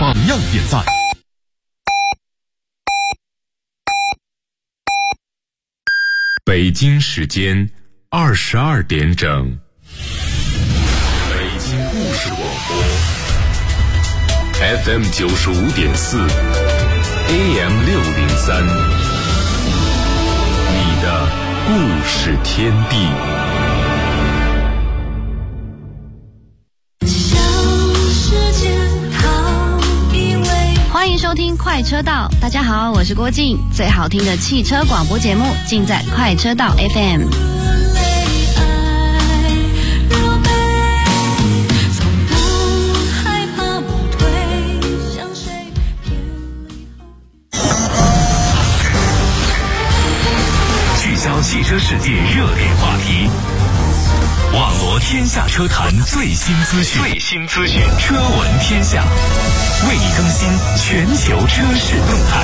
榜样典范。北京时间22点整，北京故事广播 FM 95.4 AM 603，你的故事天地。 欢迎收听快车道，大家好，我是郭静，最好听的汽车广播节目尽在快车道 FM。 聚焦汽车世界热点话题，网罗天下车坛最新资讯，车闻天下，为你更新全球车市动态。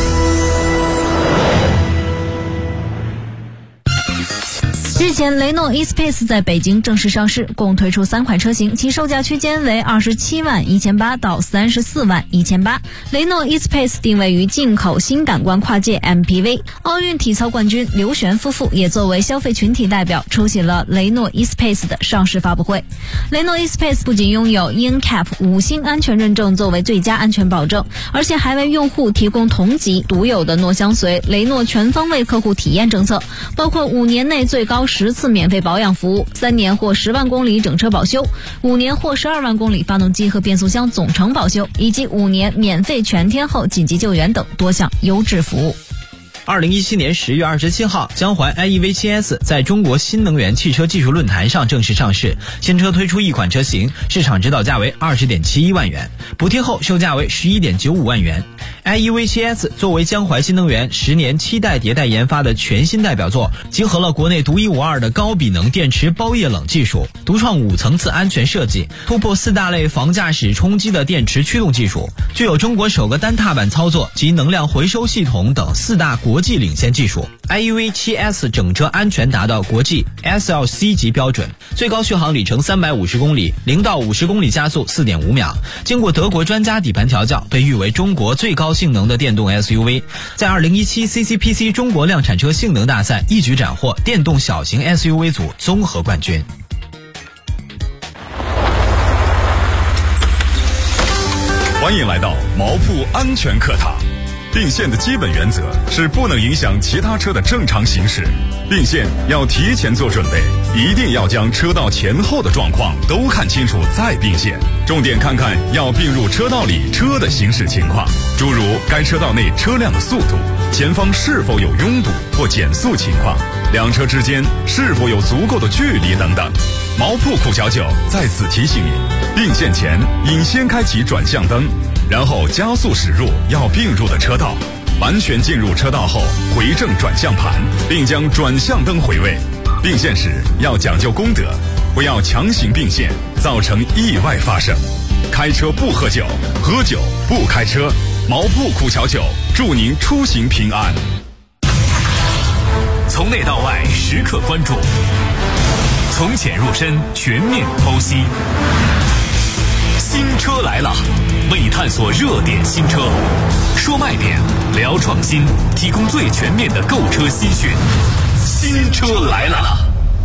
日前，雷诺 e-Space 在北京正式上市，共推出3款车型，其售价区间为27万1800到34万1800。雷诺 e-Space 定位于进口新感官跨界 MPV。奥运体操冠军刘璇夫妇也作为消费群体代表出席了雷诺 e-Space 的上市发布会。雷诺 e-Space 不仅拥有 NCAP 5星安全认证作为最佳安全保证，而且还为用户提供同级独有的诺相随雷诺全方位客户体验政策，包括5年内最高10次免费保养服务，3年或10万公里整车保修，5年或12万公里发动机和变速箱总成保修，以及5年免费全天候紧急救援等多项优质服务。 2017年10月27号，江淮 iEV7S 在中国新能源汽车技术论坛上正式上市。新车推出一款车型，市场指导价为20.71万元，补贴后售价为11.95万元。iEV7S 作为江淮新能源10年7代迭代研发的全新代表作，集合了国内独一无二的高比能电池包液冷技术，独创5层次安全设计，突破4大类防驾驶冲击的电池驱动技术，具有中国首个单踏板操作及能量回收系统等4大国际领先技术。iEV7S 整车安全达到国际 SLC 级标准，最高续航里程350公里，0到50公里加速4.5秒。经过德国专家底盘调教，被誉为中国最高性能的电动 SUV。在2017 CCPC 中国量产车性能大赛一举斩获电动小型 SUV 组综合冠军。 欢迎来到毛铺安全课堂。并线的基本原则是不能影响其他车的正常行驶，并线要提前做准备，一定要将车道前后的状况都看清楚再并线，重点看看要并入车道里车的行驶情况，诸如该车道内车辆的速度，前方是否有拥堵或减速情况，两车之间是否有足够的距离等等。毛铺酷小九在此提醒你，并线前应先开启转向灯，然后加速驶入要并入的车道，完全进入车道后回正转向盘，并将转向灯回位。并线时要讲究公德，不要强行并线，造成意外发生。开车不喝酒，喝酒不开车。毛铺酷小九祝您出行平安。 从内到外时刻关注，从浅入深全面剖析。新车来了，为你探索热点新车，说卖点，聊创新，提供最全面的购车资讯。新车来了。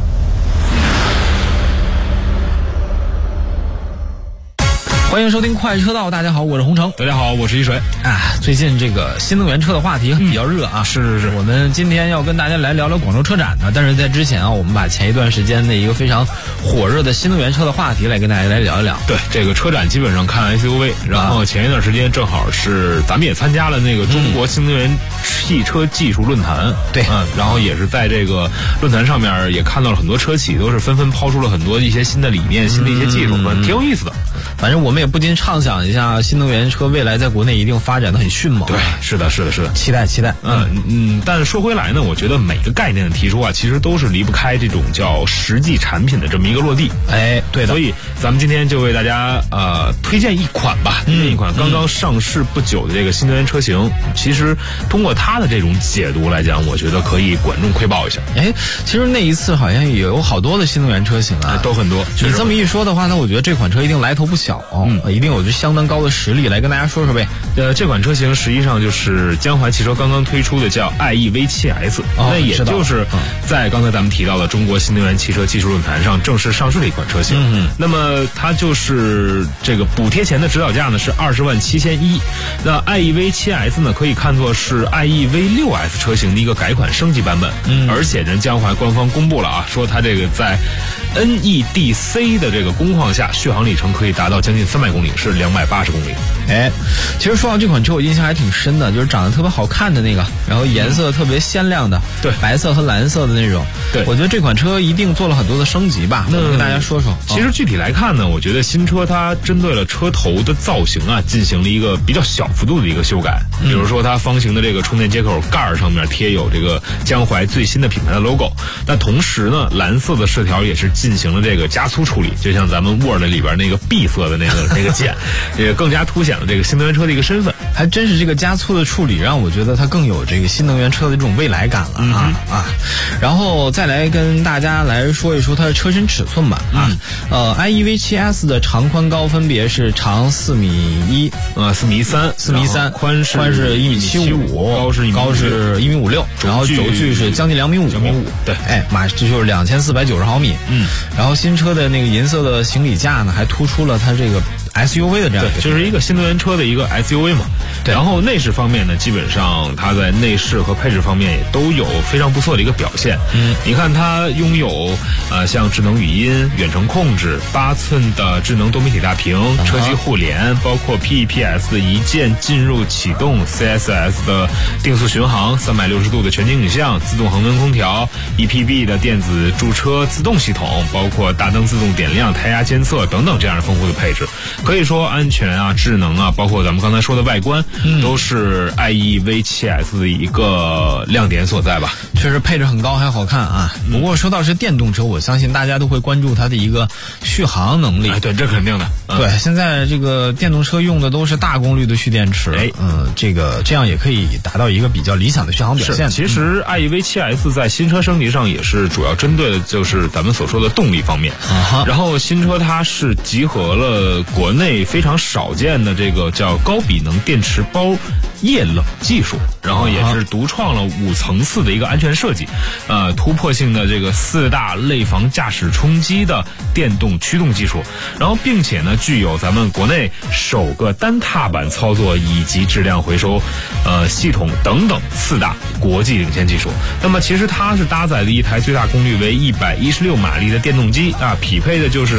欢迎收听快车道，大家好，我是洪城。 大家好，我是一水。 最近这个新能源车的话题比较热啊， 是。 我们今天要跟大家来聊聊广州车展呢，但是在之前啊，我们把前一段时间的一个非常火热的新能源车的话题来跟大家来聊一聊。 对，这个车展基本上看 SUV， 然后前一段时间正好是咱们也参加了那个中国新能源汽车技术论坛， 对， 然后也是在这个论坛上面也看到了很多车企都是纷纷抛出了很多一些新的理念、新的一些技术，挺有意思的。 反正我们也不禁畅想一下，新能源车未来在国内一定发展的很迅猛。 对，是的，期待。但是说回来呢，我觉得每个概念的提出啊，其实都是离不开这种叫实际产品的这么一个落地。 对的。 所以咱们今天就为大家推荐一款刚刚上市不久的这个新能源车型。其实通过它的这种解读来讲，我觉得可以管中窥豹一下。 其实那一次好像也有好多的新能源车型啊， 都很多。 你这么一说的话，那我觉得这款车一定来头不小。 一定有着相当高的实力，来跟大家说说呗。 这款车型实际上就是江淮汽车刚刚推出的叫IEV7S，那也就是在刚才咱们提到的中国新能源汽车技术论坛上正式上市的一款车型。那么它就是这个补贴前的指导价呢是20.710万，那 IEV7S 呢可以看作是 IEV6S 车型的一个改款升级版本。而且呢，江淮官方公布了啊，说它这个在 NEDC 的这个工况下，续航里程可以达到将近300公里，是280公里。 其实说到这款车，我印象还挺深的，就是长得特别好看的那个，然后颜色特别鲜亮的， 对， 白色和蓝色的那种。 对， 我觉得这款车一定做了很多的升级吧。那跟大家说说。 其实具体来看呢，我觉得新车它针对了车头的造型啊，进行了一个比较小幅度的一个修改。比如说它方形的这个充电接口盖上面贴有这个江淮最新的品牌的 logo。那同时呢，蓝色的饰条也是进行了这个加粗处理，就像咱们 Word 里边那个 B 色的那个键，也更加凸显了这个新能源车的一个身份。 还真是这个加粗的处理让我觉得它更有这个新能源车的这种未来感了然后再来跟大家来说一说它的车身尺寸吧IEV7S 的长宽高分别是长4.1米 ，4.3米 ，4.3米， 宽是 1.75米，高是1.56米，然后轴距是将近2.5米。 对， 这就是2490毫米。然后新车的那个银色的行李架呢，还突出了它这个 SUV 的这样一个， 就是一个新能源车的一个 SUV 嘛。 对， 然后内饰方面呢，基本上它在内饰和配置方面也都有非常不错的一个表现。你看它拥有像智能语音、远程控制、8寸的智能多媒体大屏、车机互联，包括 PEPS 的一键进入启动、CSS 的定速巡航、360度的全景影像、自动恒温空调、EPB 的电子驻车自动系统，包括大灯自动点亮、胎压监测等等这样的丰富的配置。可以说安全啊、智能啊，包括咱们刚才说的外观，都是 IEV7S 的一个亮点所在吧。 确实配置很高还好看啊。不过说到是电动车，我相信大家都会关注它的一个续航能力。 对，这肯定的。 对，现在这个电动车用的都是大功率的蓄电池，这样也可以达到一个比较理想的续航表现。 其实 IEV7S 在新车升级上也是主要针对的就是咱们所说的动力方面。然后新车它是集合了国内非常少见的这个叫高比能电池包液冷技术，然后也是独创了5层次的一个安全设计，突破性的这个4大类防驾驶冲击的电动驱动技术，然后并且呢具有咱们国内首个单踏板操作以及质量回收系统等等4大国际领先技术。那么其实它是搭载了一台最大功率为116马力的电动机匹配的就是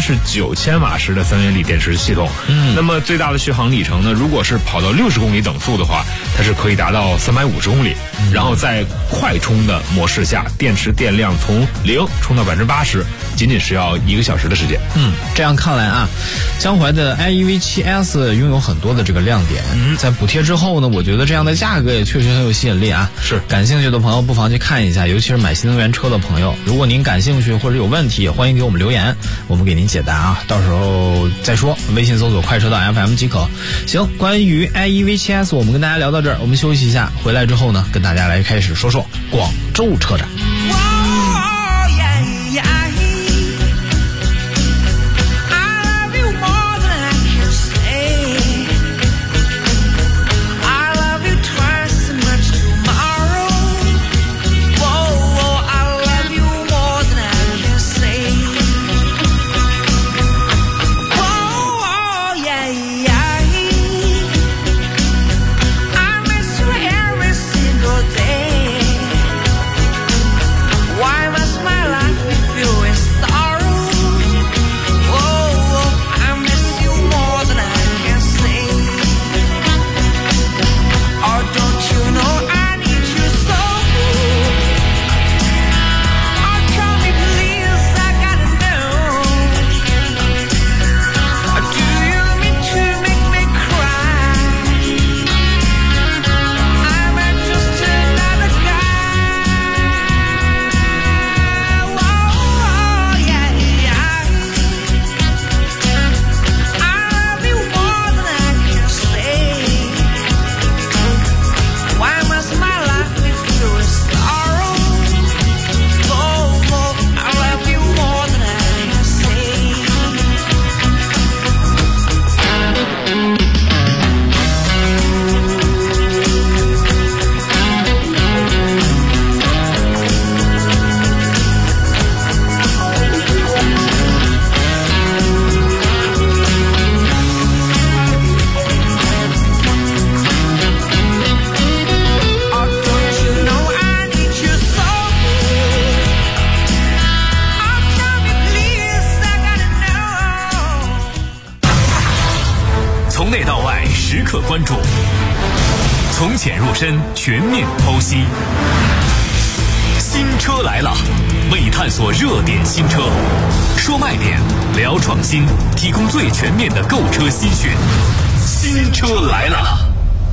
39千瓦时的3元锂电池系统。那么最大的续航里程呢，如果是跑到60公里等速的话，它是可以达到350公里。然后在快充的模式下，电池电量从0充到80%，仅仅是要1个小时的时间。 这样看来啊，江淮的 IEV7S 拥有很多的这个亮点。在补贴之后呢，我觉得这样的价格也确实很有吸引力啊。 是， 感兴趣的朋友不妨去看一下，尤其是买新能源车的朋友，如果您感兴趣或者有问题，也欢迎给我们留言，我们给您解答啊。到时候再说，微信搜索快车道 FM 即可。行，关于 IEV7S 我们跟大家聊到这儿，我们休息一下，回来之后呢，跟大家来开始说说广州车展。 Why must my life be filled 到外时刻关注，从浅入深，全面剖析。新车来了，为探索热点新车，说卖点，聊创新，提供最全面的购车资讯。新车来了。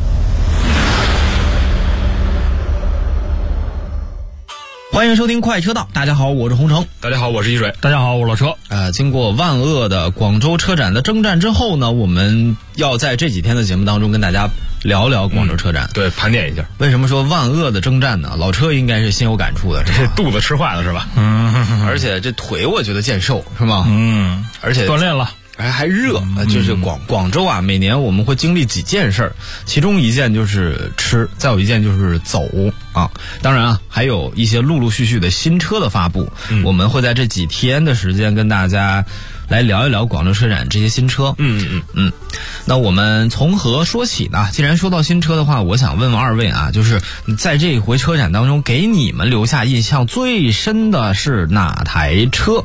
欢迎收听快车道，大家好，我是洪城。 大家好，我是一水。 大家好，我是老车。 经过万恶的广州车展的征战之后呢，我们要在这几天的节目当中跟大家聊聊广州车展。 对，盘点一下。 为什么说万恶的征战呢？老车应该是心有感触的， 这肚子吃坏了是吧？ 而且这腿我觉得见瘦是吗？而且锻炼了。 还热，就是广州啊，每年我们会经历几件事儿，其中一件就是吃，再有一件就是走啊。当然啊，还有一些陆陆续续的新车的发布，我们会在这几天的时间跟大家来聊一聊广州车展这些新车。那我们从何说起呢？既然说到新车的话，我想问问二位啊，就是在这一回车展当中，给你们留下印象最深的是哪台车？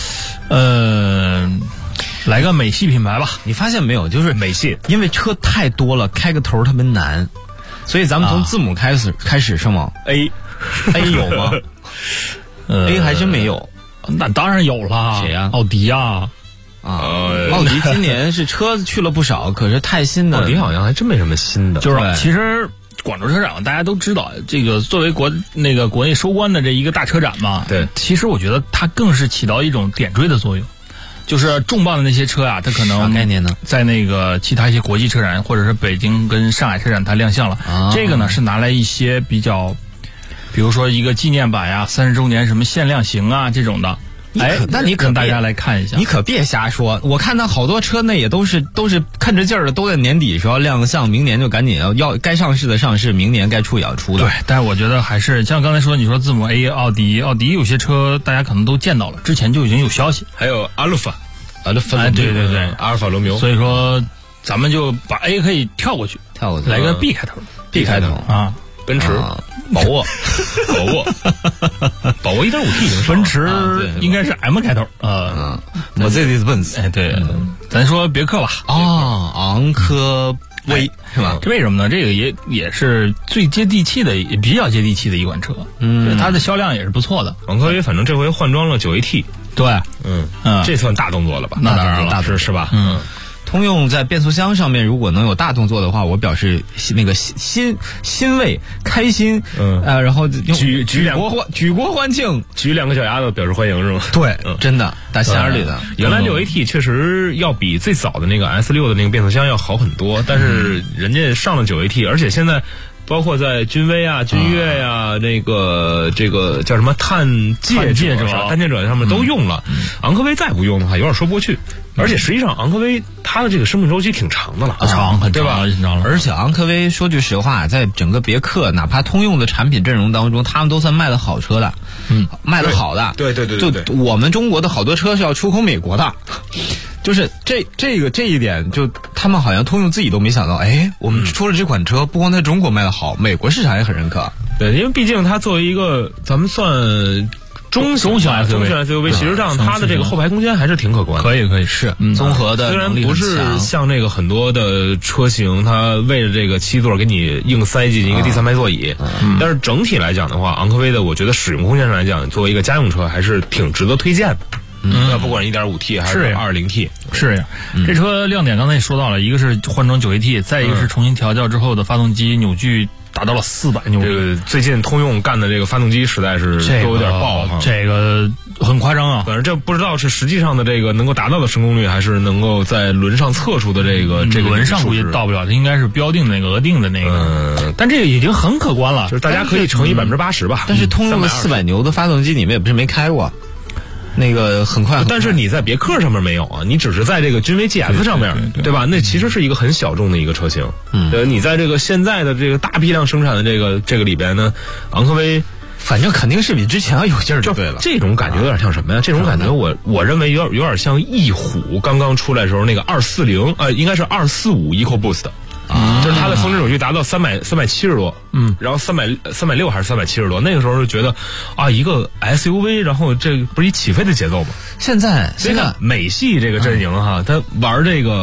来个美系品牌吧。 你发现没有，就是美系， 因为车太多了，开个头特别难，所以咱们从字母开始是吗 ？A 有吗？A 还真没有。 那当然有了。 谁呀？ 奥迪啊。 奥迪今年是车去了不少，可是太新的。 奥迪好像还真没什么新的。 就是其实广州车展大家都知道，这个作为国内收官的这一个大车展嘛。 对。 其实我觉得它更是起到一种点缀的作用。就是重磅的那些车啊，它可能啥概念呢？ 在那个其他一些国际车展或者是北京跟上海车展它亮相了。这个呢是拿来一些比较，比如说一个纪念版呀、30周年什么限量型啊这种的。 那你可跟大家来看一下， 你可别瞎说。我看到好多车内也都是看着劲儿的，都在年底时候亮相，明年就赶紧要该上市的上市，明年该出也要出的。 对，但是我觉得还是像刚才说，你说字母 A 奥迪有些车大家可能都见到了，之前就已经有消息。 还有阿鲁法， 对， 阿尔法罗密欧。 所以说，咱们就把 A 可以跳过去，来个 B 开头 ，B 开头啊，奔驰。宝沃 1.5T， 奔驰应该是 M 开头 Mercedes-Benz， 对，咱说别克吧。 昂科威是吧？ 这为什么呢？这个也是最接地气的，也比较接地气的一款车。它的销量也是不错的。 昂科威反正这回换装了9AT， 对， 这算大动作了吧？ 那当然了， 大是吧？ 通用在变速箱上面如果能有大动作的话，我表示那个欣慰开心，然后举国欢庆， 举两个脚丫子表示欢迎是吗？ 对，真的大箱里的。 原来6AT 确实要比最早的那个 S6 的那个变速箱要好很多，但是人家上了9AT，而且现在包括在君威啊、君越呀、这个叫什么探界者上面都用了。昂科威再不用的话，有点说不过去。而且实际上，昂科威它的这个生命周期挺长的了， 对吧？ 而且昂科威说句实话，在整个别克哪怕通用的产品阵容当中，他们都算卖的好车的，卖的好的。 对。 就我们中国的好多车是要出口美国的，就是这一点，就他们好像通用自己都没想到，我们出了这款车，不光在中国卖的好，美国市场也很认可。 对，因为毕竟它作为一个咱们算中型 SUV， 其实上它的这个后排空间还是挺可观的。 可以是综合的， 虽然不是像那个很多的车型，它为了这个7座给你硬塞进一个第3排座椅，但是整体来讲的话，昂科威的我觉得使用空间上来讲，作为一个家用车还是挺值得推荐的。不管是 1.5T 还是 2.0T， 是呀。这车亮点刚才也说到了，一个是换装9AT， 再一个是重新调教之后的发动机扭矩达到了400牛力。 这个最近通用干的这个发动机实在是都有点爆哈， 这个很夸张啊。 反正这不知道是实际上的这个能够达到的成功率，还是能够在轮上测出的这个轮上估计到不了，它应该是标定那个额定的那个。但这个已经很可观了， 就是大家可以乘以80%吧。 但是通用的400牛的发动机，你们也不是没开过。那个很快， 但是你在别克上面没有啊，你只是在这个君威 GS 上面，对吧？那其实是一个很小众的一个车型。你在这个现在的这个大批量生产的这个里边呢，昂科威反正肯定是比之前要有劲儿就对了。 这种感觉有点像什么呀？这种感觉我认为有点像翼虎刚刚出来的时候那个240，应该是245 EcoBoost。就是它的峰值扭矩达到370多，然后360还是370多，那个时候就觉得啊，一个 SUV， 然后这不是一起飞的节奏吗？ 现在美系这个阵营哈，它玩这个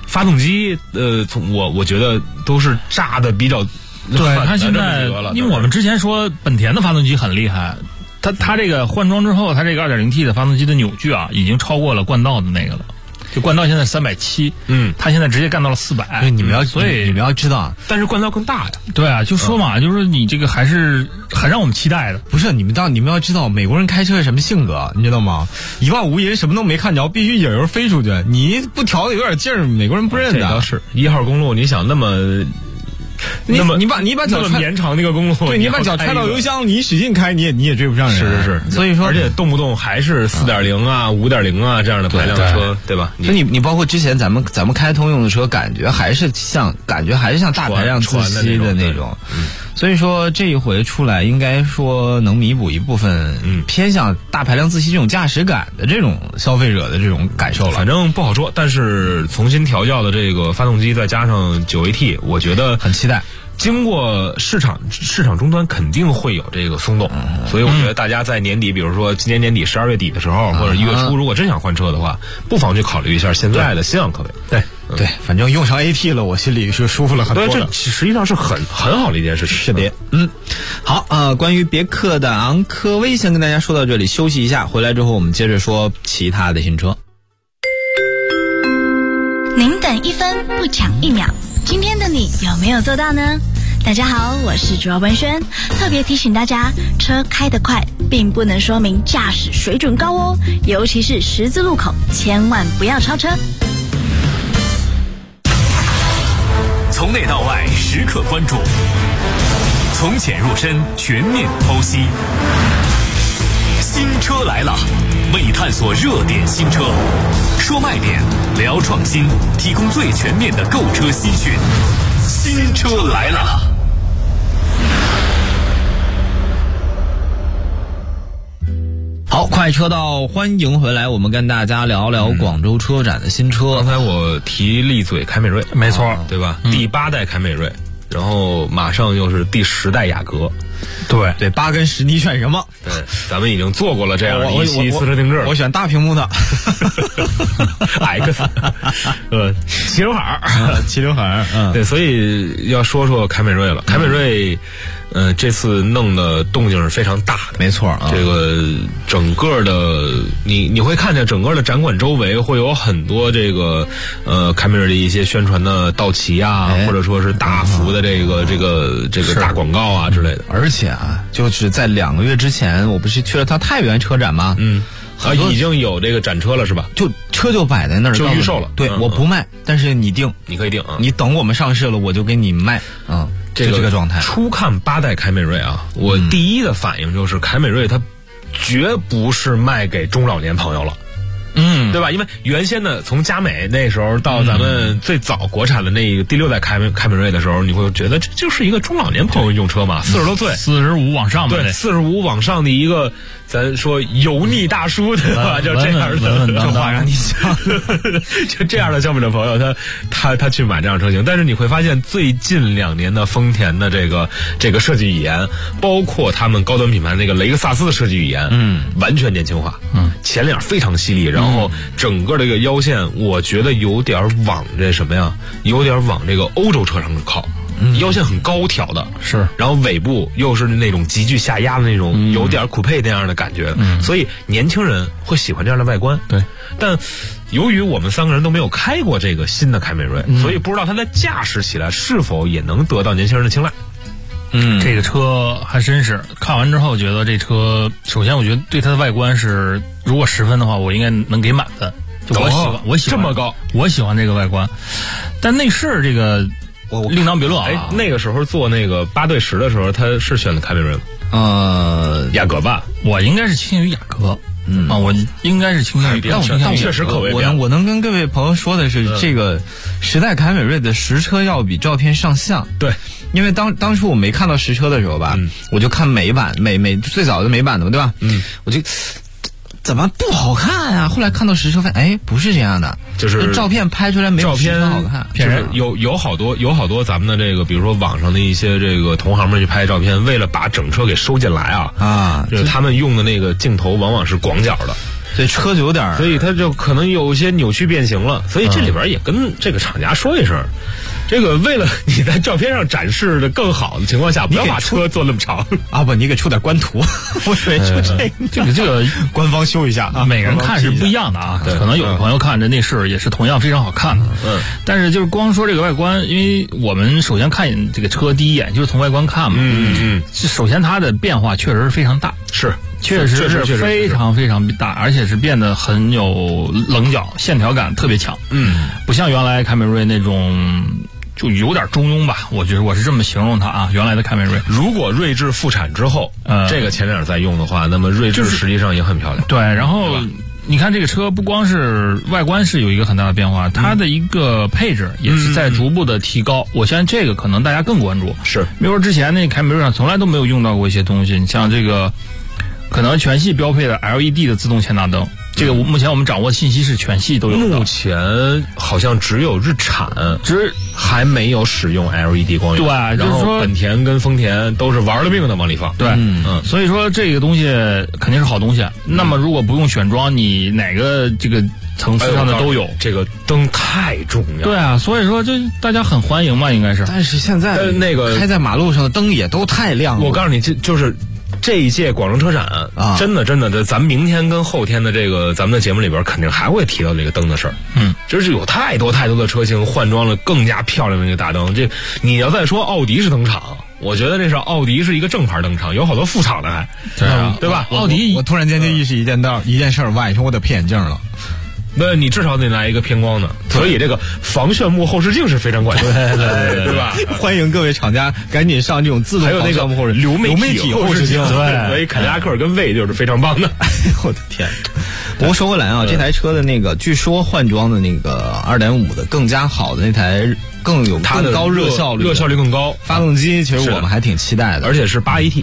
发动机我觉得都是炸的比较对，它现在因为我们之前说本田的发动机很厉害，它这个换装之后，它这个 2.0T 的发动机的扭矩啊，已经超过了冠道的那个了。就冠道现在370，它现在直接干到了400。 所以你们要知道， 但是冠道更大呀。 对啊，就说嘛，就是你这个还是很让我们期待的。 不是你们要知道，美国人开车是什么性格，你知道吗？一望无垠，什么都没看着，必须引油飞出去。你不调的有点劲儿，美国人不认的。 这倒是1号公路，你想那么。 你把脚延长那个公路， 对，你把脚踹到油箱，你一使劲开，你也追不上人。 是， 所以说， 而且动不动还是4.0啊、5.0啊这样的排量车，对吧？ 所以你包括之前咱们开通用的车，感觉还是像大排量自吸的那种。所以说这一回出来，应该说能弥补一部分偏向大排量自吸这种驾驶感的这种消费者的这种感受了。 反正不好说，但是重新调教的这个发动机再加上9AT，我觉得很期待。 经过市场终端肯定会有这个松动，所以我觉得大家在年底，比如说今年年底12月底的时候，或者1月初，如果真想换车的话，不妨去考虑一下现在的新昂科威。 对，反正用上 AT 了，我心里是舒服了很多的。 对，这实际上是很好的一件事情。 是的，好关于别克的昂科威，先跟大家说到这里，休息一下，回来之后我们接着说其他的新车。 您等1分不抢1秒，今天的你有没有做到呢？大家好，我是主要文轩，特别提醒大家，车开得快并不能说明驾驶水准高哦，尤其是十字路口，千万不要超车。 从内到外时刻关注，从浅入深全面剖析。新车来了，为你探索热点新车，说卖点，聊创新，提供最全面的购车资讯。新车来了。 好，快车道，欢迎回来，我们跟大家聊聊广州车展的新车。 刚才我提了一嘴凯美瑞， 没错， 对吧？第8代凯美瑞，然后马上又是第10代雅阁。 对，8跟10你选什么？ 对，咱们已经做过了这样的一期私车定制。 我选大屏幕的 X， 齐刘海，对，所以要说说凯美瑞了。凯美瑞，这次弄的动静是非常大的， 没错。 这个整个的，你会看见整个的展馆周围会有很多这个凯美瑞的一些宣传的道旗啊，或者说是大幅的这个大广告啊之类的。 而且就是在2个月之前，我不是去了趟太原车展吗？ 已经有这个展车了是吧？ 就车就摆在那儿， 就预售了。 对，我不卖，但是你定， 你可以定啊。 你等我们上市了，我就给你卖。这个状态。 初看8代凯美瑞啊，我第一的反应就是凯美瑞它绝不是卖给中老年朋友了。对吧？因为原先呢，从佳美那时候到咱们最早国产的那个第6代凯美瑞的时候，你会觉得这就是一个中老年朋友用车嘛，40多岁 ，45往上吧， 对，45往上的一个，咱说油腻大叔，对吧？就这样的， 这话让你想，就这样的消费者朋友，他去买这辆车型，但是你会发现最近2年的丰田的这个设计语言，包括他们高端品牌那个雷克萨斯的设计语言，完全年轻化，前脸非常犀利，然后整个这个腰线，我觉得有点往这什么呀？有点往这个欧洲车上靠。腰线很高挑的， 是， 然后尾部又是那种急剧下压的那种，有点酷配那样的感觉，所以年轻人会喜欢这样的外观。 对， 但由于我们3个人都没有开过这个新的凯美瑞，所以不知道它在驾驶起来是否也能得到年轻人的青睐。 这个车还真是看完之后觉得这车，首先我觉得对它的外观是，如果10分的话，我应该能给满分。就我喜欢这么高， 我喜欢这个外观，但内饰这个我另当别论啊。 那个时候做那个8对10的时候，他是选的凯美瑞吗？雅阁吧， 我应该是倾向于雅阁。我应该是倾向于， 但确实口味变。 我能跟各位朋友说的是，这个10代凯美瑞的实车要比照片上相。 对， 因为当初我没看到实车的时候吧，我就看美版，最早的美版的嘛，对吧？我就怎么不好看啊？后来看到实车发现，不是这样的， 就是照片拍出来没有实车好看。 就是有好多咱们的这个，比如说网上的一些这个同行们去拍照片，为了把整车给收进来就是他们用的那个镜头往往是广角的。 所以车就有点， 所以它就可能有一些扭曲变形了。所以这里边也跟这个厂家说一声，这个为了你在照片上展示的更好的情况下，不要把车做那么长啊！不，你给出点官图，我以为就这个官方修一下啊。 每个人看是不一样的啊，可能有的朋友看这内饰也是同样非常好看的，但是就是光说这个外观，因为我们首先看这个车第一眼就是从外观看嘛，首先它的变化确实是非常大，确实是非常非常大，而且是变得很有棱角，线条感特别强，不像原来凯美瑞那种。就有点中庸吧，我觉得我是这么形容它啊。原来的凯美瑞， 如果锐志复产之后，这个前脸再用的话，那么锐志实际上也很漂亮。 对，然后你看这个车不光是外观是有一个很大的变化，它的一个配置也是在逐步的提高。我相信这个可能大家更关注， 是， 比如说之前那凯美瑞上从来都没有用到过一些东西，你像这个可能全系标配的 LED 的自动前大灯。这个目前我们掌握的信息是全系都有。 目前好像只有日产还没有使用 LED 光源。 对， 然后本田跟丰田都是玩了命的往里放。 对，所以说这个东西肯定是好东西。那么如果不用选装，你哪个这个层次上的都有。 这个灯太重要。 对啊，所以说这大家很欢迎嘛，应该是。 但是现在那个开在马路上的灯也都太亮了。 我告诉你，就是这一届广州车展啊，真的，咱们明天跟后天的这个咱们的节目里边肯定还会提到这个灯的事儿。就是有太多的车型换装了更加漂亮的那个大灯。这你要再说奥迪是灯厂，我觉得这是奥迪是一个正牌灯厂，有好多副厂的还，对吧？ 奥迪，我突然间就意识一件事儿，晚上我得配眼镜了。 那你至少得来一个偏光的，所以这个防眩目后视镜是非常关键的，对吧？ 欢迎各位厂家赶紧上这种自动防眩目后视镜， 流媒体后视镜，对，所以凯迪拉克跟魏就是非常棒的。 我的天！不过说回来啊，这台车的那个据说换装的那个 2.5 的更加好的那台更高热效率更高， 发动机其实我们还挺期待的， 而且是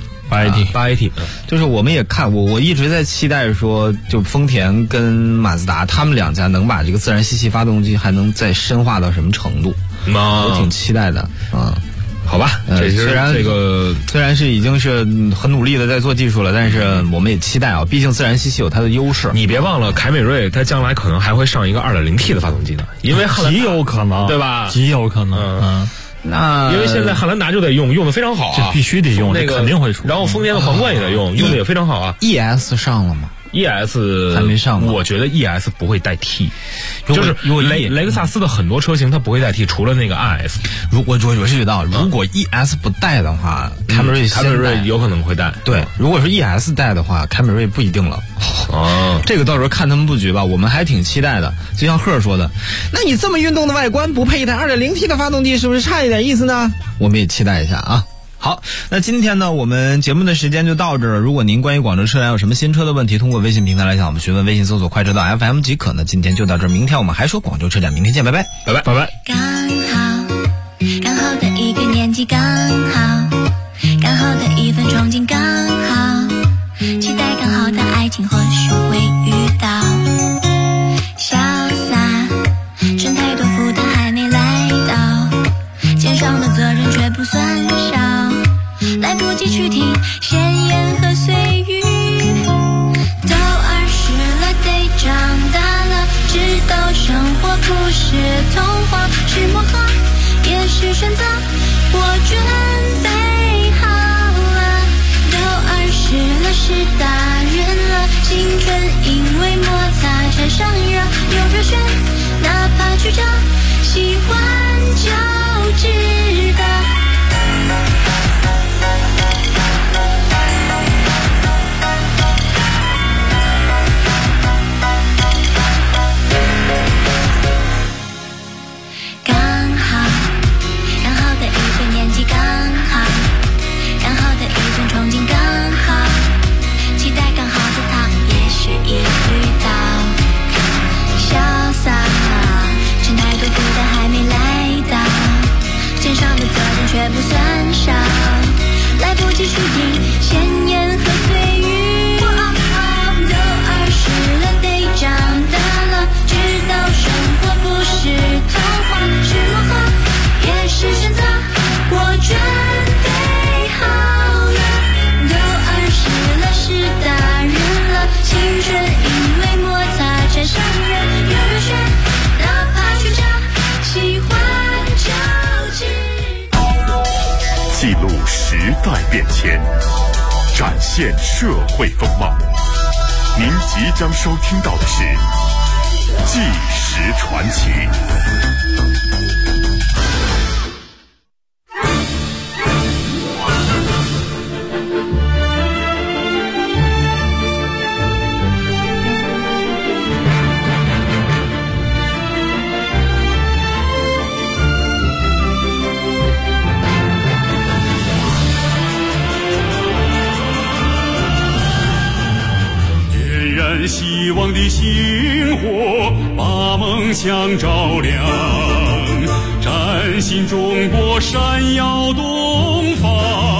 8AT， 就是我们也看我一直在期待说，就丰田跟马自达他们两家能把这个自然吸气发动机还能再深化到什么程度，我挺期待的啊。 好吧， 虽然是已经是很努力的在做技术了，但是我们也期待啊，毕竟自然吸气有它的优势。 你别忘了，凯美瑞它将来可能还会上一个 2.0T 的发动机呢，因为极有可能， 对吧？ 极有可能， 那因为现在汉兰达就得用的非常好啊， 这必须得用，那个肯定会出。然后丰田的皇冠也得用的也非常好啊。 ES 上了吗 ？ES 还没上， 我觉得 ES 不会代替，就是雷克萨斯的很多车型它不会代替，除了那个 RS。 我是觉得，如果 ES 不带的话，凯美瑞有可能会带。 对，如果是 ES 带的话，凯美瑞不一定了。这个到时候看他们布局吧，我们还挺期待的。就像贺说的，那你这么运动的外观不配一台 2.0T 的发动机，是不是差一点意思呢？我们也期待一下啊。好，那今天呢，我们节目的时间就到这儿了。如果您关于广州车展有什么新车的问题，通过微信平台来向我们询问，微信搜索快车道 FM 即可。那今天就到这儿，明天我们还说广州车展，明天见，拜拜， 拜拜，拜拜。 刚好的一个年纪，刚好的一份憧憬，刚好期待刚好的爱情，或许会遇到。潇洒，趁太多负担还没来到，肩上的责任却不算少。来不及去听闲言和碎语，都20了，得长大了，知道生活不是童话，是磨合，也是选择。我准备好了，都20了，是大人了，青春因为摩擦产生热，有热血，哪怕曲折，喜欢就值得。却不算少，来不及去听闲言和碎语，都20了，得长大了，知道生活不是童话，是磨合，也是选择。我准备好了，都20了，是大人了，青春因为磨记录时代变迁，展现社会风貌。您即将收听到的是《纪实传奇》。希望的星火把梦想照亮，崭新中国闪耀东方，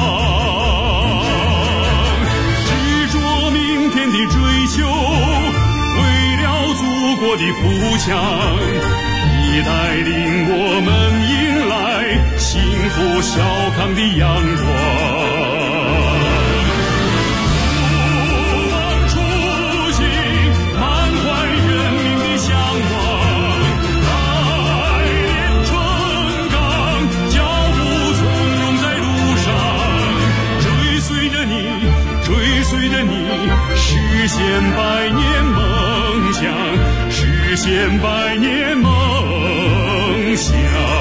执着明天的追求，为了祖国的富强，已带领我们迎来幸福小康的阳光。实现百年梦想，实现百年梦想。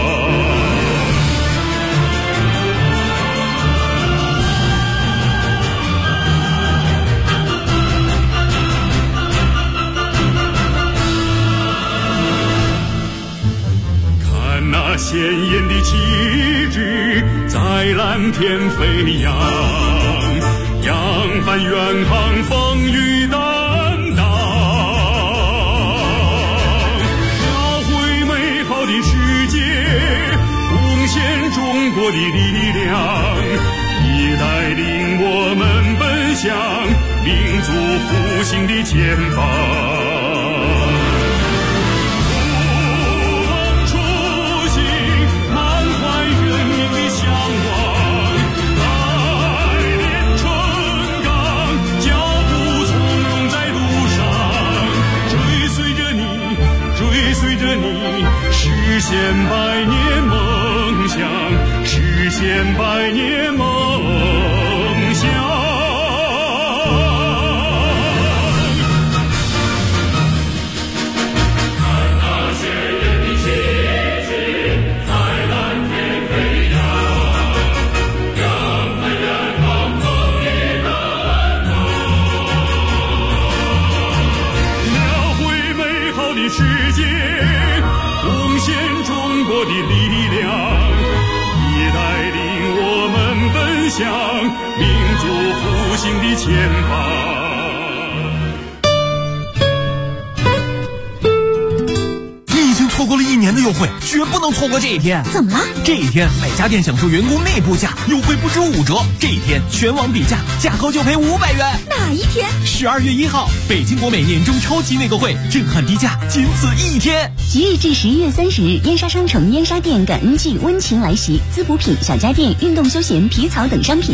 看那鲜艳的旗帜在蓝天飞扬，扬帆远航，风雨担当，描绘美好的世界，贡献中国的力量，已带领我们奔向民族复兴的前方。实现百年梦想，实现百年梦想。看那鲜艳的旗帜在蓝天飞扬，扬帆远航，风雨担当，描绘美好的世界，贡献中国的力量，已带领我们奔向民族复兴的前方。 你已经错过了1年的优惠，绝不能错过这一天。 怎么了？ 这一天每家店享受员工内部价，优惠不止5折。这一天全网比价，价高就赔500元。 哪一天 ？12月1号，北京国美年终超级内购会，震撼低价，仅此1天。 即日至11月30日，燕莎商城燕莎店感恩季温情来袭，滋补品、小家电、运动休闲、皮草等商品